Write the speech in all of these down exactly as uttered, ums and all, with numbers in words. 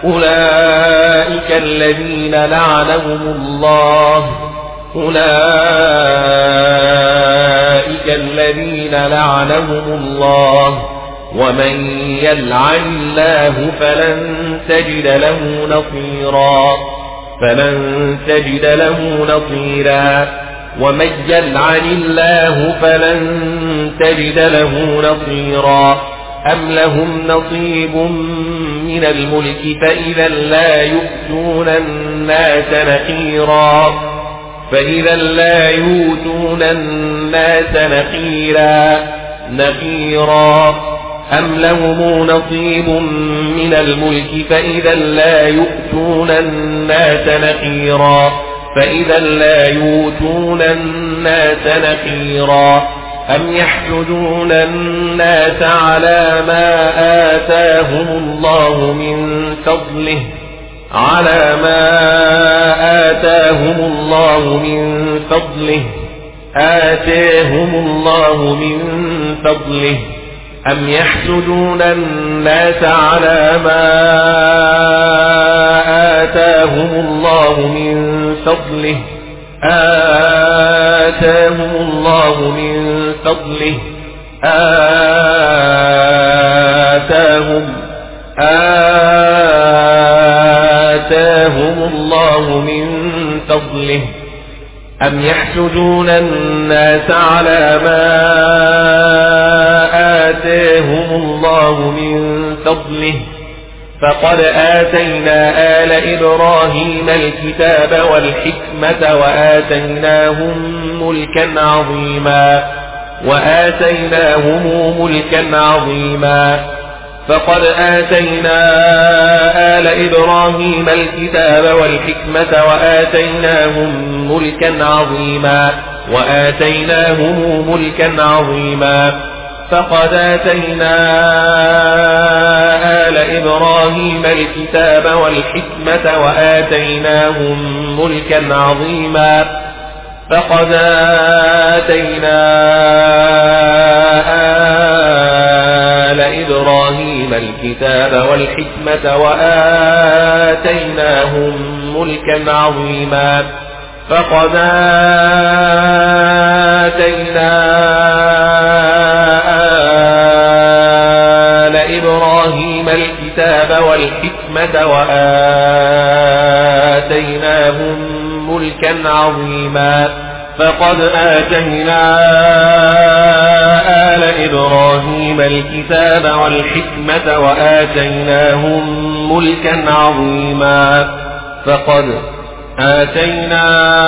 أولئك الذين لعنهم الله أولئك الذين لعنهم الله ومن يلعن الله فلن تجد له نصيرا فلن تجد له نصيرا ومن يلعن الله فلن تجد له نصيرا أم لهم نصيب من الملك فإذا لا يؤتون الناس نقيرا فإذا لا يؤتون الناس نقيرا نقيرا أم لهم نصيب من الملك فإذا لا يؤتون الناس نقيرا فإذا لا يؤتون الناس نقيرا أم يحسدون الناس على ما آتاهم الله من فضله على ما آتاهم الله من فضله آتاهم الله من فضله أم يحسدون الناس على ما آتاهم الله من فضله آتاهم الله من فضله آتاهم آتاهم الله من فضله أم يحسدون الناس على ما آتاهم الله من فضله فقد آتينا آل إبراهيم الكتاب والحكمة وآتيناهم ملكا عظيما وآتيناهم ملكا عظيما فقد آتينا آل إبراهيم الكتاب والحكمة وآتيناهم ملكا عظيما وآتيناهم ملكا عظيما فقد آتينا آل إبراهيم الكتاب والحكمة وآتيناهم ملكا عظيما فقد آتينا آل إبراهيم الكتاب والحكمة وآتيناهم ملكا عظيما فقد آتينا آل إبراهيم الكتاب والحكمة وآتيناهم ملكا عظيما فقد آتينا آل إبراهيم الكتاب والحكمة وآتيناهم ملكا عظيما فقد آتينا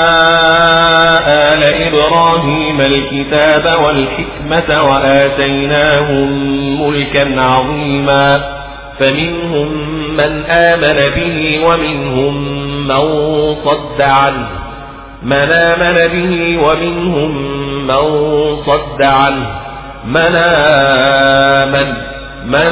آل إبراهيم الكتاب والحكمة وآتيناهم ملكا عظيما فمنهم من آمن به ومنهم من صد عنه من آمن به ومنهم من صد عنه من آمن من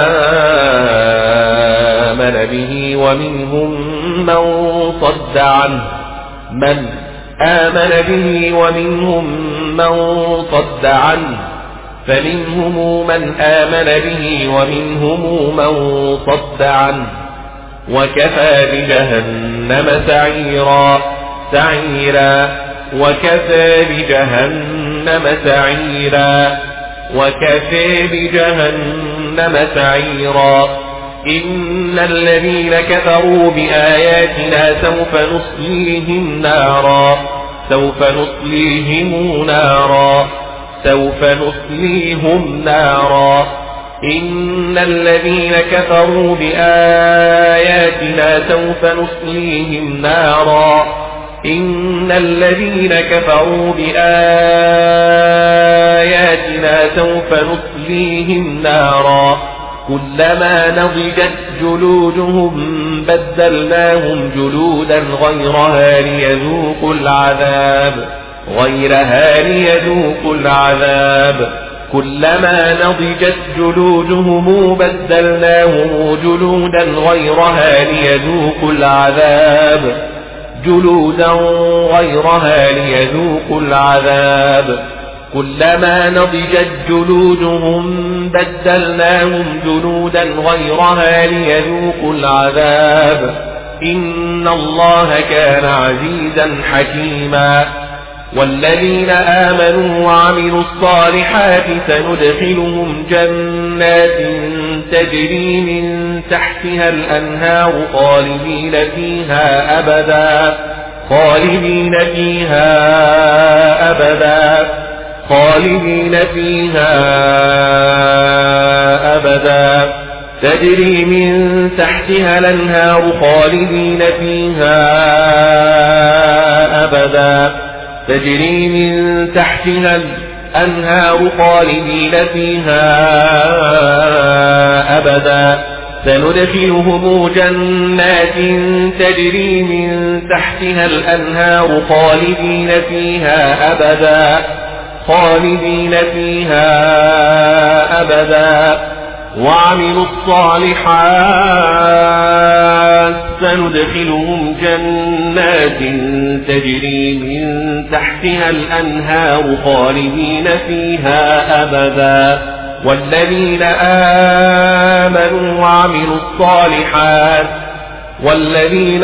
آمن به ومنهم من صد عنه من آمن به ومنهم من صد عنه فمنهم من آمن به ومنهم من صد عنه وكفى بجهنم سعيرا سعيرا وكفى بجهنم سعيرا وكفى بجهنم سعيرا إن الذين كفروا بآياتنا سوف نصليهم نارا سوف نصليهم نارا سوف نصليهم نارا إن الذين كفروا بآياتنا سوف نصليهم نارا إن الذين كفروا بآياتنا سوف نصليهم نارا كلما نضجت جلودهم بدلناهم جلودا غيرها ليذوقوا العذاب غيرها ليذوقوا العذاب كلما نضجت جلودهم بدلناهم جلودا غيرها ليذوقوا العذاب جلودا غيرها ليذوقوا العذاب كلما نضجت جلودهم بدلناهم جلودا غيرها ليذوقوا العذاب إن الله كان عزيزا حكيما والذين آمنوا وعملوا الصالحات سندخلهم جنات تجري من تحتها الأنهار خالدين فيها أبدا خالدين فيها أبدا خالدين فيها أبدا تجري من تحتها الأنهار خالدين فيها أبدا تجري من تحتها الأنهار خالدين فيها أبدا سندخلهم جنات تجري من تحتها الأنهار خالدين فيها أبدا خالدين فيها أبدا وعملوا الصالحات سندخلهم جنات تجري من تحتها الأنهار خالدين فيها أبدا والذين آمنوا وعملوا الصالحات والذين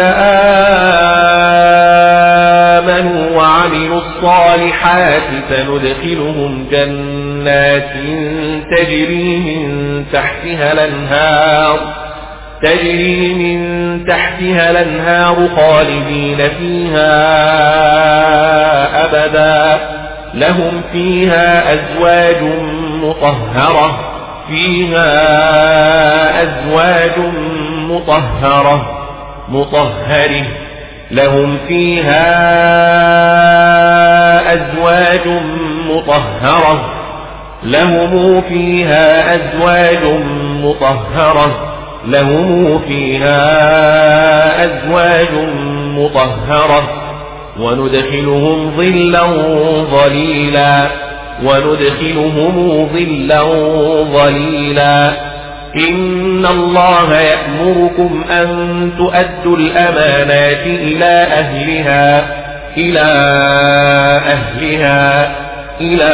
آمنوا وعملوا الصالحات سندخلهم جنات تجري من تحتها الأنهار تجري من تحتها الأنهار خالدين فيها أبدا لهم فيها أزواج مطهرة فيها أزواج مطهرة مطهرة لهم فيها أزواج مطهرة لهم فيها أزواج مطهرة لهم فيها أزواج مطهرة وندخلهم ظلا ظليلا وندخلهم ظلا ظليلا إن الله يأمركم أن تؤدوا الأمانات إلى أهلها إلى أهلها إلى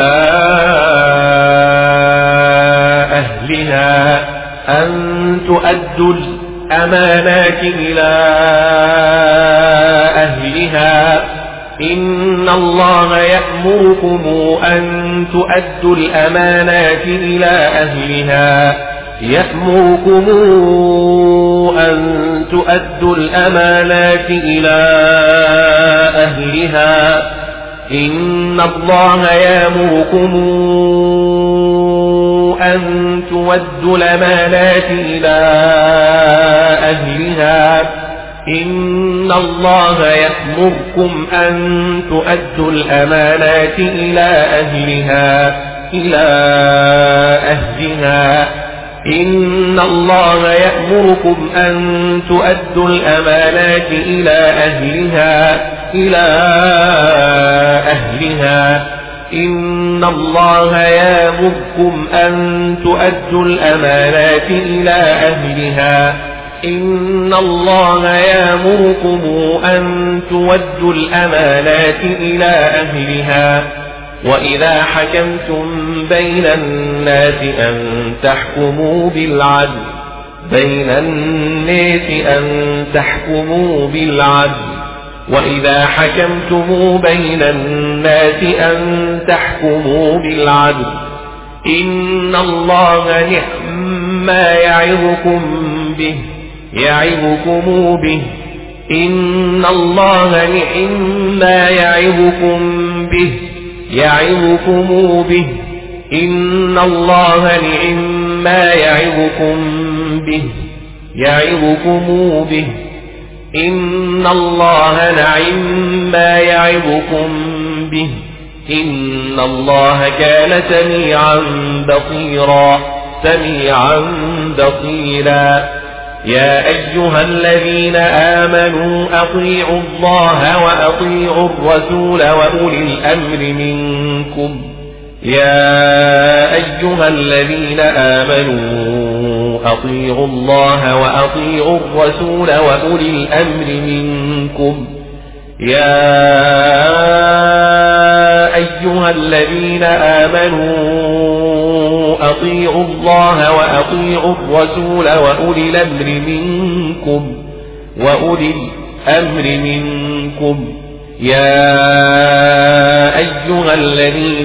أهلها أن تؤدوا الأمانات إلى أهلها إن الله يأمركم أن تؤدوا الأمانات إلى أهلها يأمركم أن تؤدوا الأمانات إلى أهلها إن الله يأمركم أن تؤدوا الأمانات إلى أهلها إن الله يأمركم أن تؤدوا الأمانات إلى أهلها إلى أهلها إن الله يأمركم أن تؤدوا الأمانات إلى أهلها إلى أهلها إن الله يأمركم أن تؤدوا الأمانات إلى أهلها إن الله يأمركم أن تؤدوا الأمانات إلى أهلها وإذا حكمتم بين الناس أن تحكموا بالعدل بين الناس أن تحكموا بالعدل وإذا حكمتم بين الناس أن تحكموا بالعدل إن الله نعم ما يعظكم به يعظكم به إن الله نعم ما يعظكم به يعظكم به إن الله نعم ما يعظكم به يعظكم به إن الله نعم ما يعظكم به إن الله كان سميعا بصيرا سميعا بصيرا يا أيها الذين آمنوا أطيعوا الله وأطيعوا الرسول وأولي الأمر منكم يا أيها الذين آمنوا أطيعوا الله وأطيعوا الرسول وأولي الأمر منكم يا أيها الذين آمنوا أطيعوا الله وأطيعوا الرسول وأولي الأمر منكم وأولي الأمر منكم يا أيها الذين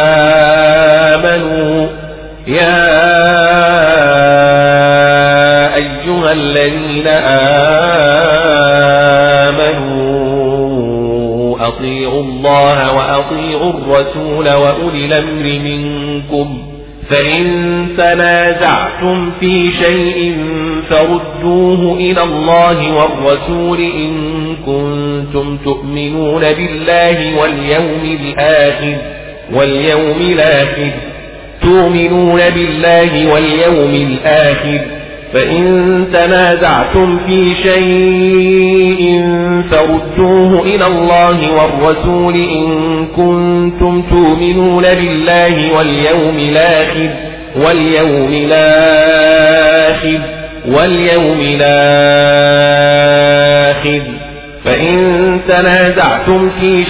آمنوا يا أيها الذين آمنوا أطيعوا الله وأطيعوا الرسول وأولي الأمر منكم فإن تنازعتم في شيء فردوه إلى الله والرسول إن كنتم تؤمنون بالله واليوم الآخر واليوم الآخر تؤمنون بالله واليوم الآخر فإن تنازعتم في شيء فردوه إلى الله والرسول إن كنتم تؤمنون بالله واليوم الآخر واليوم الآخر واليوم الآخر فإن تنازعتم في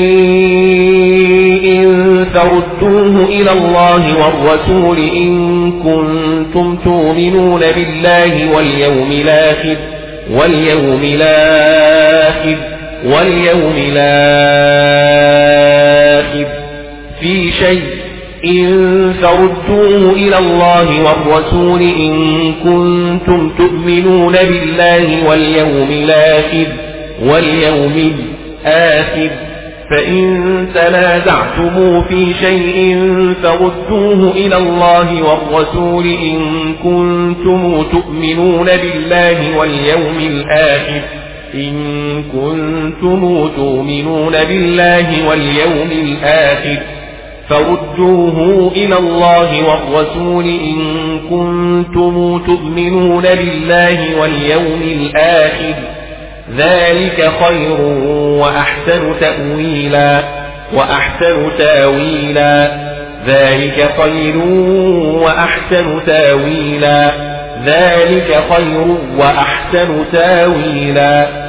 شيء فردوه إلى الله والرسول إن كنتم تؤمنون بالله واليوم الآخر واليوم الآخر واليوم الآخر في شيء إن فردوه إلى الله والرسول إن كنتم تؤمنون بالله واليوم الآخر واليوم الآخر فإن تنازعتم في شيء فردوه إلى الله والرسول إن كنتم تؤمنون بالله واليوم الآخر إن كنتم تؤمنون بالله واليوم الآخر فردوه إلى الله والرسول إن كنتم تؤمنون بالله واليوم الآخر ذلك خير وأحسن تأويلا وأحسن تأويلا ذلك خير وأحسن تأويلا ذلك خير وأحسن تأويلا